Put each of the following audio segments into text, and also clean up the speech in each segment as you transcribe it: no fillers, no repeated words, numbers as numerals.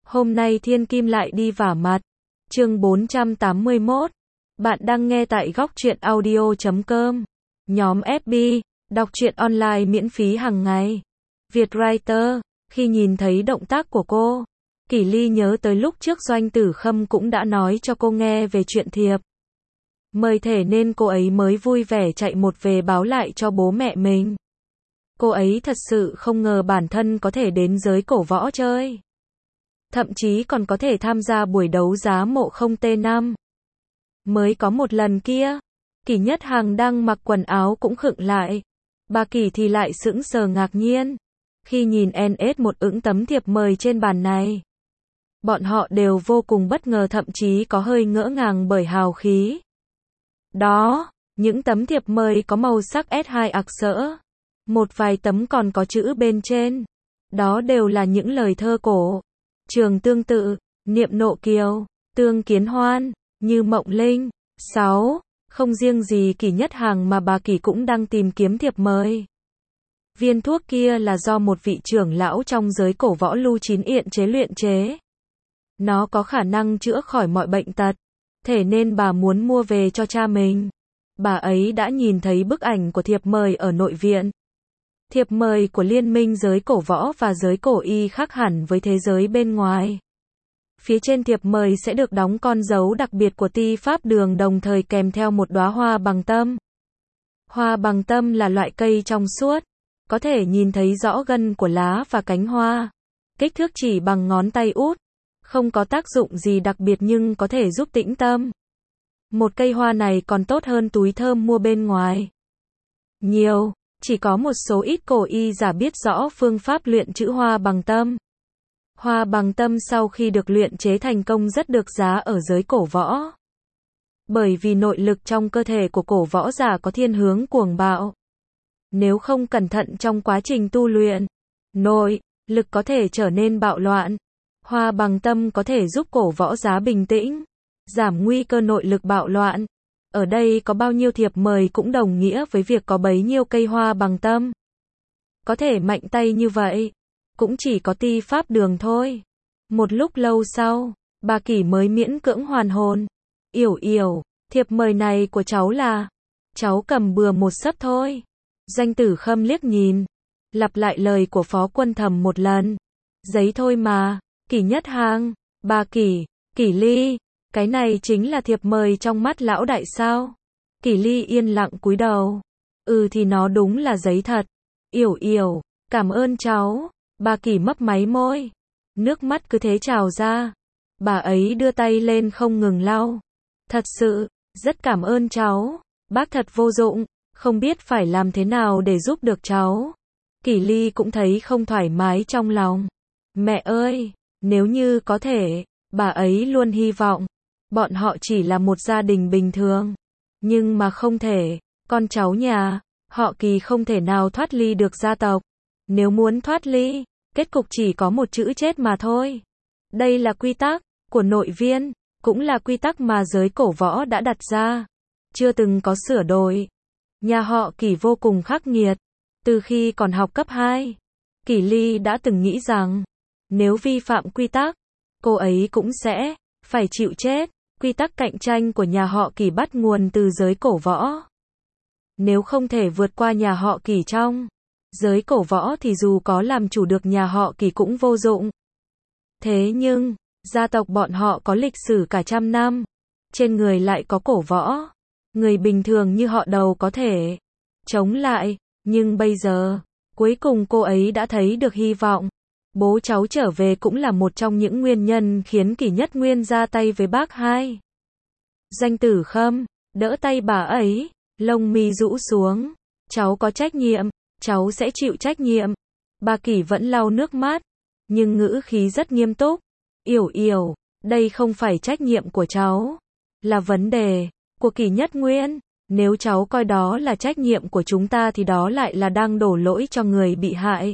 Hôm nay Thiên Kim lại đi vả mặt. Chương 481. Bạn đang nghe tại góc truyện audio.com. Nhóm FB, đọc truyện online miễn phí hàng ngày. Vietwriter, khi nhìn thấy động tác của cô, Kỷ Ly nhớ tới lúc trước Doanh Tử Khâm cũng đã nói cho cô nghe về chuyện thiệp mời thể nên cô ấy mới vui vẻ chạy một về báo lại cho bố mẹ mình. Cô ấy thật sự không ngờ bản thân có thể đến giới cổ võ chơi. Thậm chí còn có thể tham gia buổi đấu giá mộ không T5. Mới có một lần kia, Kỷ Nhất Hằng đang mặc quần áo cũng khựng lại. Bà Kỷ thì lại sững sờ ngạc nhiên khi nhìn NS1 ững tấm thiệp mời trên bàn này. Bọn họ đều vô cùng bất ngờ, thậm chí có hơi ngỡ ngàng bởi hào khí. Đó, những tấm thiệp mời có màu sắc S2 ạc sỡ. Một vài tấm còn có chữ bên trên. Đó đều là những lời thơ cổ. Trường Tương Tự, Niệm Nộ Kiều, Tương Kiến Hoan, Như Mộng Linh. 6. Không riêng gì Kỷ Nhất Hằng mà bà Kỷ cũng đang tìm kiếm thiệp mời. Viên thuốc kia là do một vị trưởng lão trong giới cổ võ Lưu Chín Yện luyện chế. Nó có khả năng chữa khỏi mọi bệnh tật. Thế nên bà muốn mua về cho cha mình. Bà ấy đã nhìn thấy bức ảnh của thiệp mời ở nội viện. Thiệp mời của Liên minh giới cổ võ và giới cổ y khác hẳn với thế giới bên ngoài. Phía trên thiệp mời sẽ được đóng con dấu đặc biệt của Ti Pháp Đường, đồng thời kèm theo một đóa hoa bằng tâm. Hoa bằng tâm là loại cây trong suốt, có thể nhìn thấy rõ gân của lá và cánh hoa. Kích thước chỉ bằng ngón tay út, không có tác dụng gì đặc biệt nhưng có thể giúp tĩnh tâm. Một cây hoa này còn tốt hơn túi thơm mua bên ngoài nhiều. Chỉ có một số ít cổ y giả biết rõ phương pháp luyện chữ hoa bằng tâm. Hoa bằng tâm sau khi được luyện chế thành công rất được giá ở giới cổ võ. Bởi vì nội lực trong cơ thể của cổ võ giả có thiên hướng cuồng bạo. Nếu không cẩn thận trong quá trình tu luyện, nội lực có thể trở nên bạo loạn. Hoa bằng tâm có thể giúp cổ võ giả bình tĩnh, giảm nguy cơ nội lực bạo loạn. Ở đây có bao nhiêu thiệp mời cũng đồng nghĩa với việc có bấy nhiêu cây hoa bằng tâm. Có thể mạnh tay như vậy, cũng chỉ có Ti Pháp Đường thôi. Một lúc lâu sau, bà Kỷ mới miễn cưỡng hoàn hồn. Yểu yểu, thiệp mời này của cháu là... Cháu cầm bừa một sấp thôi. Doanh Tử Khâm liếc nhìn, lặp lại lời của Phó Quân Thầm một lần. Giấy thôi mà. Kỷ Nhất Hằng, bà Kỷ, Kỷ Ly. Cái này chính là thiệp mời trong mắt lão đại sao? Kỷ Ly yên lặng cúi đầu. Thì nó đúng là giấy thật. Yểu yểu, cảm ơn cháu. Bà Kỷ mấp máy môi. Nước mắt cứ thế trào ra. Bà ấy đưa tay lên không ngừng lau. Thật sự, rất cảm ơn cháu. Bác thật vô dụng, không biết phải làm thế nào để giúp được cháu. Kỷ Ly cũng thấy không thoải mái trong lòng. Mẹ ơi, nếu như có thể, bà ấy luôn hy vọng bọn họ chỉ là một gia đình bình thường. Nhưng mà không thể, con cháu nhà họ Kỷ không thể nào thoát ly được gia tộc. Nếu muốn thoát ly, kết cục chỉ có một chữ chết mà thôi. Đây là quy tắc của nội viên, cũng là quy tắc mà giới cổ võ đã đặt ra, chưa từng có sửa đổi. Nhà họ Kỷ vô cùng khắc nghiệt. Từ khi còn học cấp 2, Kỷ Ly đã từng nghĩ rằng, nếu vi phạm quy tắc, cô ấy cũng sẽ phải chịu chết. Quy tắc cạnh tranh của nhà họ Kỷ bắt nguồn từ giới cổ võ. Nếu không thể vượt qua nhà họ Kỷ trong giới cổ võ thì dù có làm chủ được nhà họ Kỷ cũng vô dụng. Thế nhưng, gia tộc bọn họ có lịch sử cả trăm năm, trên người lại có cổ võ. Người bình thường như họ đâu có thể chống lại, nhưng bây giờ, cuối cùng cô ấy đã thấy được hy vọng. Bố cháu trở về cũng là một trong những nguyên nhân khiến Kỷ Nhất Nguyên ra tay với bác hai. Doanh Tử Khâm đỡ tay bà ấy, lông mi rũ xuống. Cháu có trách nhiệm, cháu sẽ chịu trách nhiệm. Bà Kỷ vẫn lau nước mắt, nhưng ngữ khí rất nghiêm túc. Yểu yểu, đây không phải trách nhiệm của cháu, là vấn đề của Kỷ Nhất Nguyên. Nếu cháu coi đó là trách nhiệm của chúng ta thì đó lại là đang đổ lỗi cho người bị hại.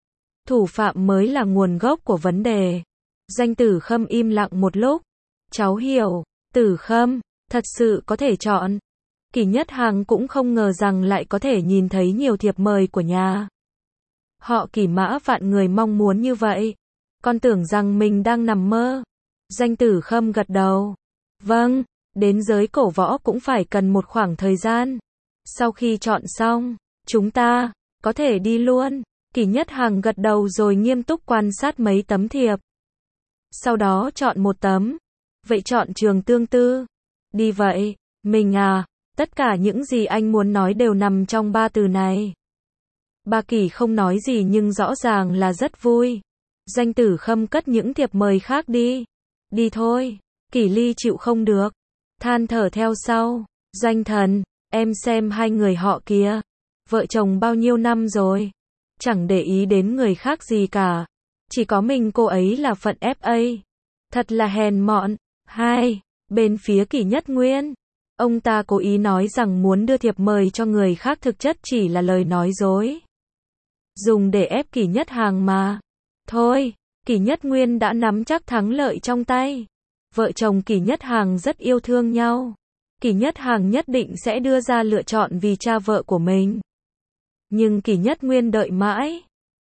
Thủ phạm mới là nguồn gốc của vấn đề. Doanh Tử Khâm im lặng một lúc. Cháu hiểu, Tử Khâm, thật sự có thể chọn. Kỷ Nhất Hằng cũng không ngờ rằng lại có thể nhìn thấy nhiều thiệp mời của nhà họ Kỷ mã vạn người mong muốn như vậy. Con tưởng rằng mình đang nằm mơ. Danh Tử Khâm gật đầu. Vâng, đến giới cổ võ cũng phải cần một khoảng thời gian. Sau khi chọn xong, chúng ta có thể đi luôn. Kỷ Nhất Hằng gật đầu rồi nghiêm túc quan sát mấy tấm thiệp. Sau đó chọn một tấm. Vậy chọn trường Tương Tư. Đi vậy, mình à, tất cả những gì anh muốn nói đều nằm trong 3 từ này. Bà Kỷ không nói gì nhưng rõ ràng là rất vui. Danh Tử Khâm cất những thiệp mời khác đi. Đi thôi. Kỷ Ly chịu không được. Than thở theo sau. Doanh thần, em xem hai người họ kia. Vợ chồng bao nhiêu năm rồi. Chẳng để ý đến người khác gì cả. Chỉ có mình cô ấy là phận FA. Thật là hèn mọn. Hai, bên phía Kỷ Nhất Nguyên. Ông ta cố ý nói rằng muốn đưa thiệp mời cho người khác thực chất chỉ là lời nói dối. Dùng để ép Kỷ Nhất Hằng mà. Thôi, Kỷ Nhất Nguyên đã nắm chắc thắng lợi trong tay. Vợ chồng Kỷ Nhất Hằng rất yêu thương nhau. Kỷ Nhất Hằng nhất định sẽ đưa ra lựa chọn vì cha vợ của mình. Nhưng Kỷ Nhất Nguyên đợi mãi,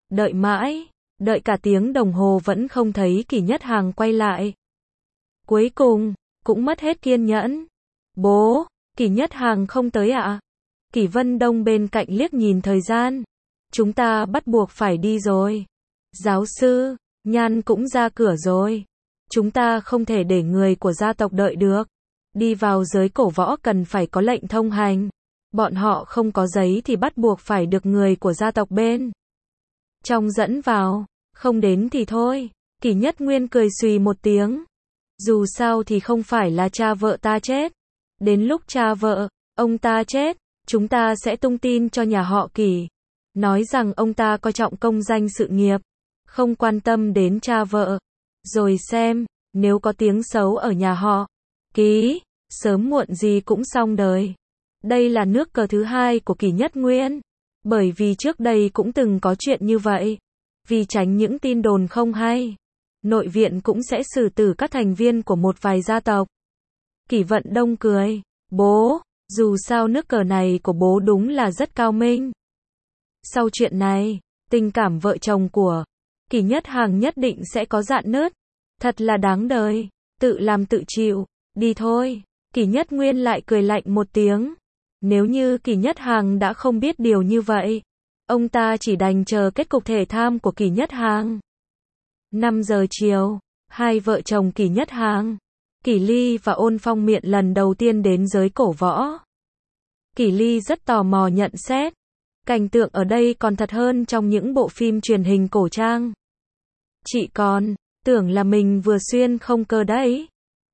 đợi cả tiếng đồng hồ vẫn không thấy Kỷ Nhất Hằng quay lại. Cuối cùng, cũng mất hết kiên nhẫn. Bố, Kỷ Nhất Hằng không tới ạ? Kỷ Vân Đông bên cạnh liếc nhìn thời gian. Chúng ta bắt buộc phải đi rồi. Giáo sư, Nhan cũng ra cửa rồi. Chúng ta không thể để người của gia tộc đợi được. Đi vào giới cổ võ cần phải có lệnh thông hành. Bọn họ không có giấy thì bắt buộc phải được người của gia tộc bên trong dẫn vào. Không đến thì thôi. Kỷ Nhất Nguyên cười xùy một tiếng. Dù sao thì không phải là cha vợ ta chết. Đến lúc cha vợ, ông ta chết, chúng ta sẽ tung tin cho nhà họ Kỷ. Nói rằng ông ta coi trọng công danh sự nghiệp. Không quan tâm đến cha vợ. Rồi xem, nếu có tiếng xấu ở nhà họ Kỷ, sớm muộn gì cũng xong đời. Đây là nước cờ thứ hai của Kỷ Nhất Nguyên. Bởi vì trước đây cũng từng có chuyện như vậy. Vì tránh những tin đồn không hay, nội viện cũng sẽ xử tử các thành viên của một vài gia tộc. Kỷ Vận Đông cười. Bố, dù sao nước cờ này của bố đúng là rất cao minh. Sau chuyện này, tình cảm vợ chồng của Kỷ Nhất Hằng nhất định sẽ có rạn nứt. Thật là đáng đời. Tự làm tự chịu. Đi thôi. Kỷ Nhất Nguyên lại cười lạnh một tiếng. Nếu như Kỷ Nhất Hằng đã không biết điều như vậy, ông ta chỉ đành chờ kết cục thể tham của Kỷ Nhất Hằng. 5 giờ chiều, hai vợ chồng Kỷ Nhất Hằng, Kỷ Ly và Ôn Phong Miện lần đầu tiên đến giới cổ võ. Kỷ Ly rất tò mò nhận xét. Cảnh tượng ở đây còn thật hơn trong những bộ phim truyền hình cổ trang. Chị còn tưởng là mình vừa xuyên không cơ đấy.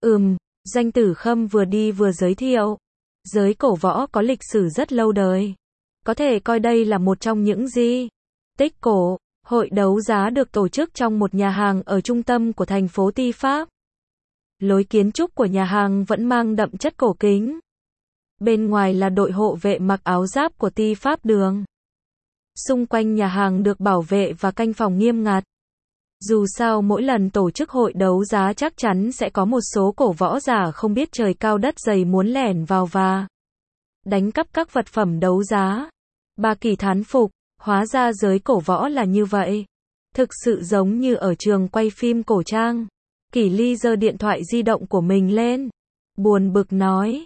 Danh Tử Khâm vừa đi vừa giới thiệu. Giới cổ võ có lịch sử rất lâu đời. Có thể coi đây là một trong những di tích cổ. Hội đấu giá được tổ chức trong một nhà hàng ở trung tâm của thành phố Ti Pháp. Lối kiến trúc của nhà hàng vẫn mang đậm chất cổ kính. Bên ngoài là đội hộ vệ mặc áo giáp của Ti Pháp Đường. Xung quanh nhà hàng được bảo vệ và canh phòng nghiêm ngặt. Dù sao mỗi lần tổ chức hội đấu giá chắc chắn sẽ có một số cổ võ giả không biết trời cao đất dày muốn lẻn vào và đánh cắp các vật phẩm đấu giá. Bà Kỷ thán phục, hóa ra giới cổ võ là như vậy. Thực sự giống như ở trường quay phim cổ trang. Kỷ Ly giơ điện thoại di động của mình lên. Buồn bực nói.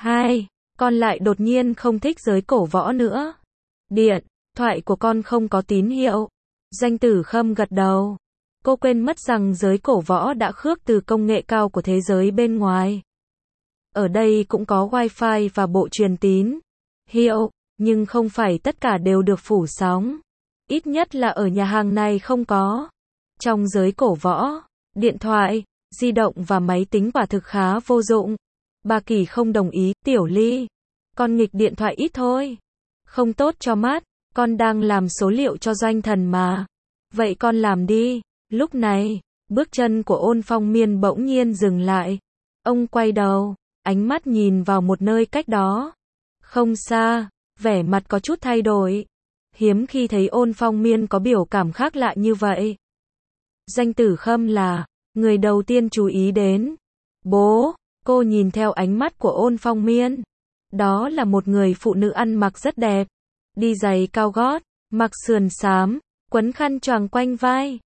Con lại đột nhiên không thích giới cổ võ nữa. Điện thoại của con không có tín hiệu. Danh Tử Khâm gật đầu. Cô quên mất rằng giới cổ võ đã khước từ công nghệ cao của thế giới bên ngoài. Ở đây cũng có wifi và bộ truyền tín hiệu, nhưng không phải tất cả đều được phủ sóng. Ít nhất là ở nhà hàng này không có. Trong giới cổ võ, điện thoại, di động và máy tính quả thực khá vô dụng. Bà Kỷ không đồng ý. Tiểu Ly, con nghịch điện thoại ít thôi. Không tốt cho mắt, con đang làm số liệu cho Doanh Thần mà. Vậy con làm đi. Lúc này, bước chân của Ôn Phong Miên bỗng nhiên dừng lại. Ông quay đầu, ánh mắt nhìn vào một nơi cách đó. Không xa, vẻ mặt có chút thay đổi. Hiếm khi thấy Ôn Phong Miên có biểu cảm khác lạ như vậy. Danh Tử Khâm là người đầu tiên chú ý đến. Bố, cô nhìn theo ánh mắt của Ôn Phong Miên. Đó là một người phụ nữ ăn mặc rất đẹp. Đi giày cao gót, mặc sườn xám, quấn khăn choàng quanh vai.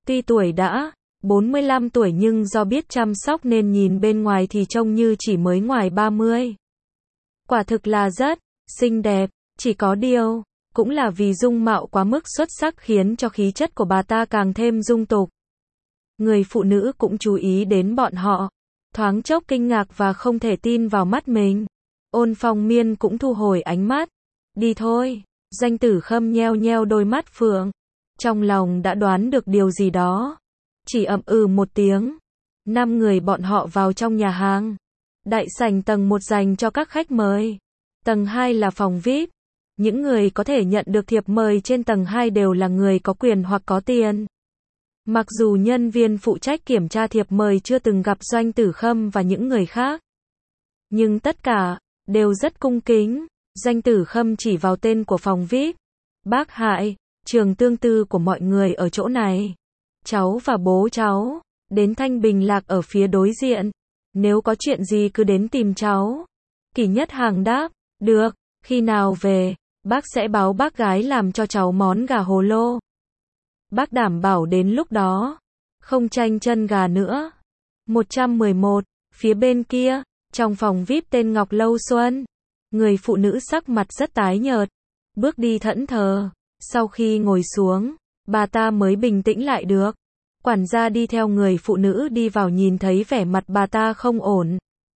Tuy tuổi đã 45 tuổi nhưng do biết chăm sóc nên nhìn bên ngoài thì trông như chỉ mới ngoài 30. Quả thực là rất xinh đẹp, chỉ có điều, cũng là vì dung mạo quá mức xuất sắc khiến cho khí chất của bà ta càng thêm dung tục. Người phụ nữ cũng chú ý đến bọn họ, thoáng chốc kinh ngạc và không thể tin vào mắt mình. Ôn Phong Miên cũng thu hồi ánh mắt. Đi thôi, Doanh Tử Khâm nheo nheo đôi mắt phượng. Trong lòng đã đoán được điều gì đó. Chỉ ậm ừ một tiếng. 5 người bọn họ vào trong nhà hàng. Đại sảnh tầng 1 dành cho các khách mời. Tầng 2 là phòng VIP. Những người có thể nhận được thiệp mời trên tầng 2 đều là người có quyền hoặc có tiền. Mặc dù nhân viên phụ trách kiểm tra thiệp mời chưa từng gặp Doanh Tử Khâm và những người khác, nhưng tất cả đều rất cung kính. Doanh Tử Khâm chỉ vào tên của phòng VIP. Bác Hải, trường tương tư của mọi người ở chỗ này. Cháu và bố cháu đến Thanh Bình Lạc ở phía đối diện. Nếu có chuyện gì cứ đến tìm cháu. Kỷ Nhất Hàng đáp, được, khi nào về, bác sẽ báo bác gái làm cho cháu món gà hồ lô. Bác đảm bảo đến lúc đó, không chanh chân gà nữa. 111, phía bên kia, trong phòng VIP tên Ngọc Lâu Xuân, người phụ nữ sắc mặt rất tái nhợt, bước đi thẫn thờ. Sau khi ngồi xuống, bà ta mới bình tĩnh lại được. Quản gia đi theo người phụ nữ đi vào nhìn thấy vẻ mặt bà ta không ổn.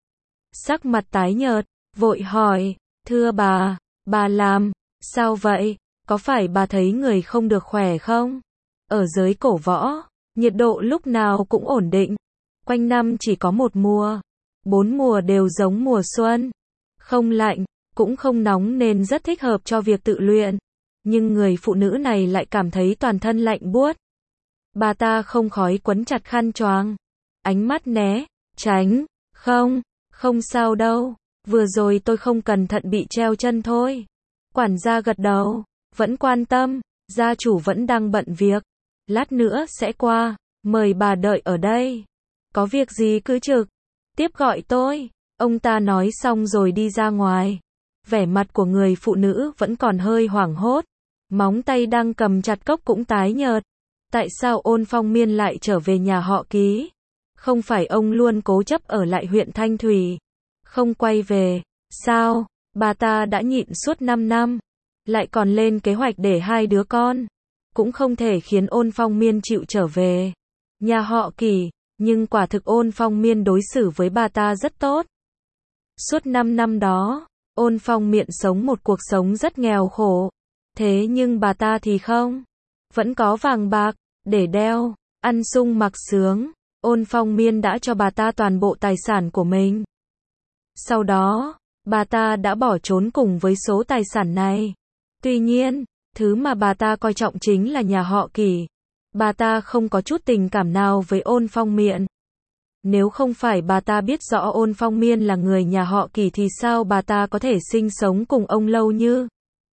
Sắc mặt tái nhợt, vội hỏi, thưa bà làm, sao vậy, có phải bà thấy người không được khỏe không? Ở giới cổ võ, nhiệt độ lúc nào cũng ổn định. Quanh năm chỉ có một mùa. 4 mùa đều giống mùa xuân. Không lạnh, cũng không nóng nên rất thích hợp cho việc tự luyện. Nhưng người phụ nữ này lại cảm thấy toàn thân lạnh buốt. Bà ta không khỏi quấn chặt khăn choàng. Ánh mắt né, tránh. Không sao đâu. Vừa rồi tôi không cẩn thận bị treo chân thôi. Quản gia gật đầu, vẫn quan tâm. Gia chủ vẫn đang bận việc. Lát nữa sẽ qua, mời bà đợi ở đây. Có việc gì cứ trực tiếp gọi tôi. Ông ta nói xong rồi đi ra ngoài. Vẻ mặt của người phụ nữ vẫn còn hơi hoảng hốt. Móng tay đang cầm chặt cốc cũng tái nhợt. Tại sao Ôn Phong Miên lại trở về nhà họ Ký? Không phải ông luôn cố chấp ở lại huyện Thanh Thủy, không quay về, sao? Bà ta đã nhịn suốt 5 năm, lại còn lên kế hoạch để 2 đứa con. Cũng không thể khiến Ôn Phong Miên chịu trở về nhà họ Kỷ, nhưng quả thực Ôn Phong Miên đối xử với bà ta rất tốt. Suốt 5 năm đó, Ôn Phong Miên sống một cuộc sống rất nghèo khổ. Thế nhưng bà ta thì không. Vẫn có vàng bạc để đeo, ăn sung mặc sướng. Ôn Phong Miên đã cho bà ta toàn bộ tài sản của mình. Sau đó, bà ta đã bỏ trốn cùng với số tài sản này. Tuy nhiên, thứ mà bà ta coi trọng chính là nhà họ Kỷ. Bà ta không có chút tình cảm nào với Ôn Phong Miện. Nếu không phải bà ta biết rõ Ôn Phong Miên là người nhà họ Kỷ thì sao bà ta có thể sinh sống cùng ông lâu như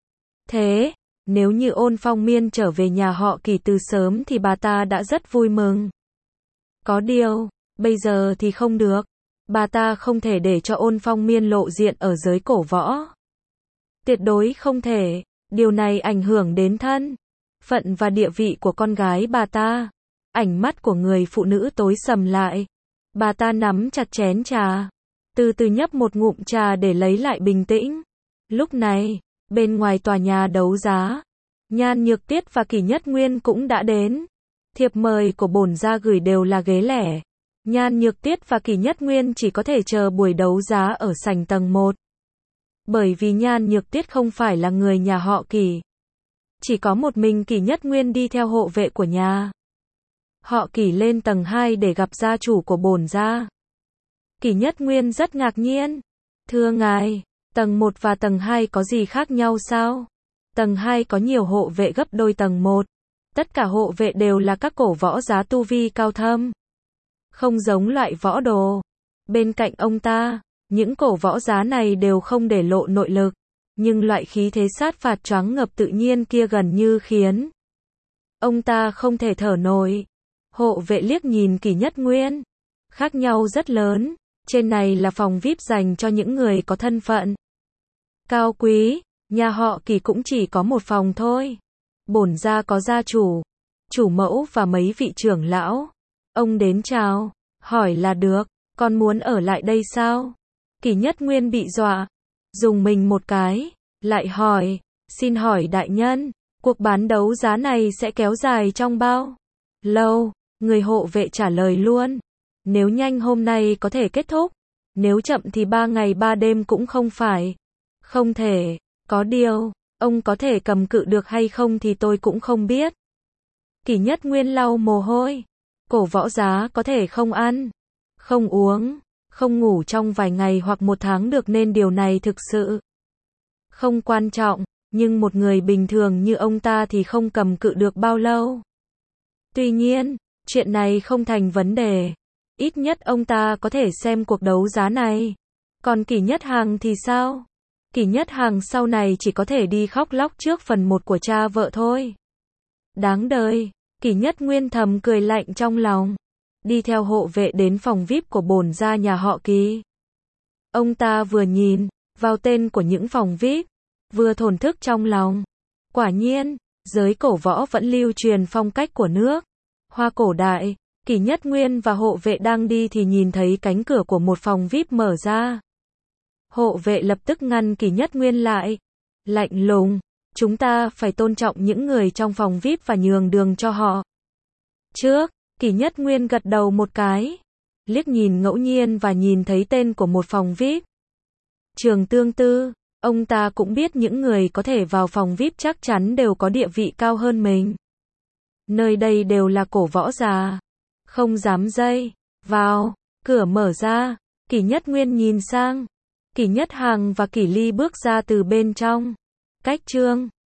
thế? Nếu như Ôn Phong Miên trở về nhà họ Kỷ từ sớm thì bà ta đã rất vui mừng. Có điều, bây giờ thì không được. Bà ta không thể để cho Ôn Phong Miên lộ diện ở giới cổ võ. Tuyệt đối không thể. Điều này ảnh hưởng đến thân phận và địa vị của con gái bà ta. Ánh mắt của người phụ nữ tối sầm lại. Bà ta nắm chặt chén trà, từ từ nhấp một ngụm trà để lấy lại bình tĩnh. Lúc này, bên ngoài tòa nhà đấu giá, Nhan Nhược Tiết và Kỷ Nhất Nguyên cũng đã đến. Thiệp mời của bổn gia gửi đều là ghế lẻ. Nhan Nhược Tiết và Kỷ Nhất Nguyên chỉ có thể chờ buổi đấu giá ở sảnh tầng 1. Bởi vì Nhan Nhược Tiết không phải là người nhà họ Kỷ. Chỉ có một mình Kỷ Nhất Nguyên đi theo hộ vệ của nhà họ Kỷ lên tầng 2 để gặp gia chủ của bổn gia. Kỷ Nhất Nguyên rất ngạc nhiên. Thưa ngài, tầng 1 và tầng 2 có gì khác nhau sao? Tầng 2 có nhiều hộ vệ gấp đôi tầng 1. Tất cả hộ vệ đều là các cổ võ giá tu vi cao thâm. Không giống loại võ đồ. Bên cạnh ông ta, những cổ võ giá này đều không để lộ nội lực. Nhưng loại khí thế sát phạt choáng ngập tự nhiên kia gần như khiến ông ta không thể thở nổi. Hộ vệ liếc nhìn Kỷ Nhất Nguyên. Khác nhau rất lớn. Trên này là phòng VIP dành cho những người có thân phận cao quý. Nhà họ Kỷ cũng chỉ có một phòng thôi. Bổn gia có gia chủ, chủ mẫu và mấy vị trưởng lão. Ông đến chào, hỏi là được, con muốn ở lại đây sao? Kỷ Nhất Nguyên bị dọa, dùng mình một cái, lại hỏi, xin hỏi đại nhân, cuộc bán đấu giá này sẽ kéo dài trong bao lâu? Người hộ vệ trả lời luôn, nếu nhanh hôm nay có thể kết thúc, nếu chậm thì 3 ngày 3 đêm cũng không phải. Không thể, có điều, ông có thể cầm cự được hay không thì tôi cũng không biết. Kỷ Nhất Nguyên lau mồ hôi, cổ võ giá có thể không ăn, không uống, không ngủ trong vài ngày hoặc 1 tháng được nên điều này thực sự không quan trọng, nhưng một người bình thường như ông ta thì không cầm cự được bao lâu. Tuy nhiên, chuyện này không thành vấn đề. Ít nhất ông ta có thể xem cuộc đấu giá này. Còn Kỷ Nhất Hằng thì sao? Kỷ Nhất Hằng sau này chỉ có thể đi khóc lóc trước phần 1 của cha vợ thôi. Đáng đời, Kỷ Nhất Nguyên thầm cười lạnh trong lòng. Đi theo hộ vệ đến phòng VIP của bổn gia nhà họ Kỷ. Ông ta vừa nhìn vào tên của những phòng VIP, vừa thổn thức trong lòng. Quả nhiên, giới cổ võ vẫn lưu truyền phong cách của nước Hoa cổ đại. Kỷ Nhất Nguyên và hộ vệ đang đi thì nhìn thấy cánh cửa của một phòng VIP mở ra. Hộ vệ lập tức ngăn Kỷ Nhất Nguyên lại. Lạnh lùng, chúng ta phải tôn trọng những người trong phòng VIP và nhường đường cho họ. Trước, Kỷ Nhất Nguyên gật đầu một cái, liếc nhìn ngẫu nhiên và nhìn thấy tên của một phòng VIP. Trường Tương Tư, ông ta cũng biết những người có thể vào phòng VIP chắc chắn đều có địa vị cao hơn mình. Nơi đây đều là cổ võ già, không dám dây vào. Cửa mở ra, Kỷ Nhất Nguyên nhìn sang, Kỷ Nhất Hằng và Kỷ Ly bước ra từ bên trong. Cách chương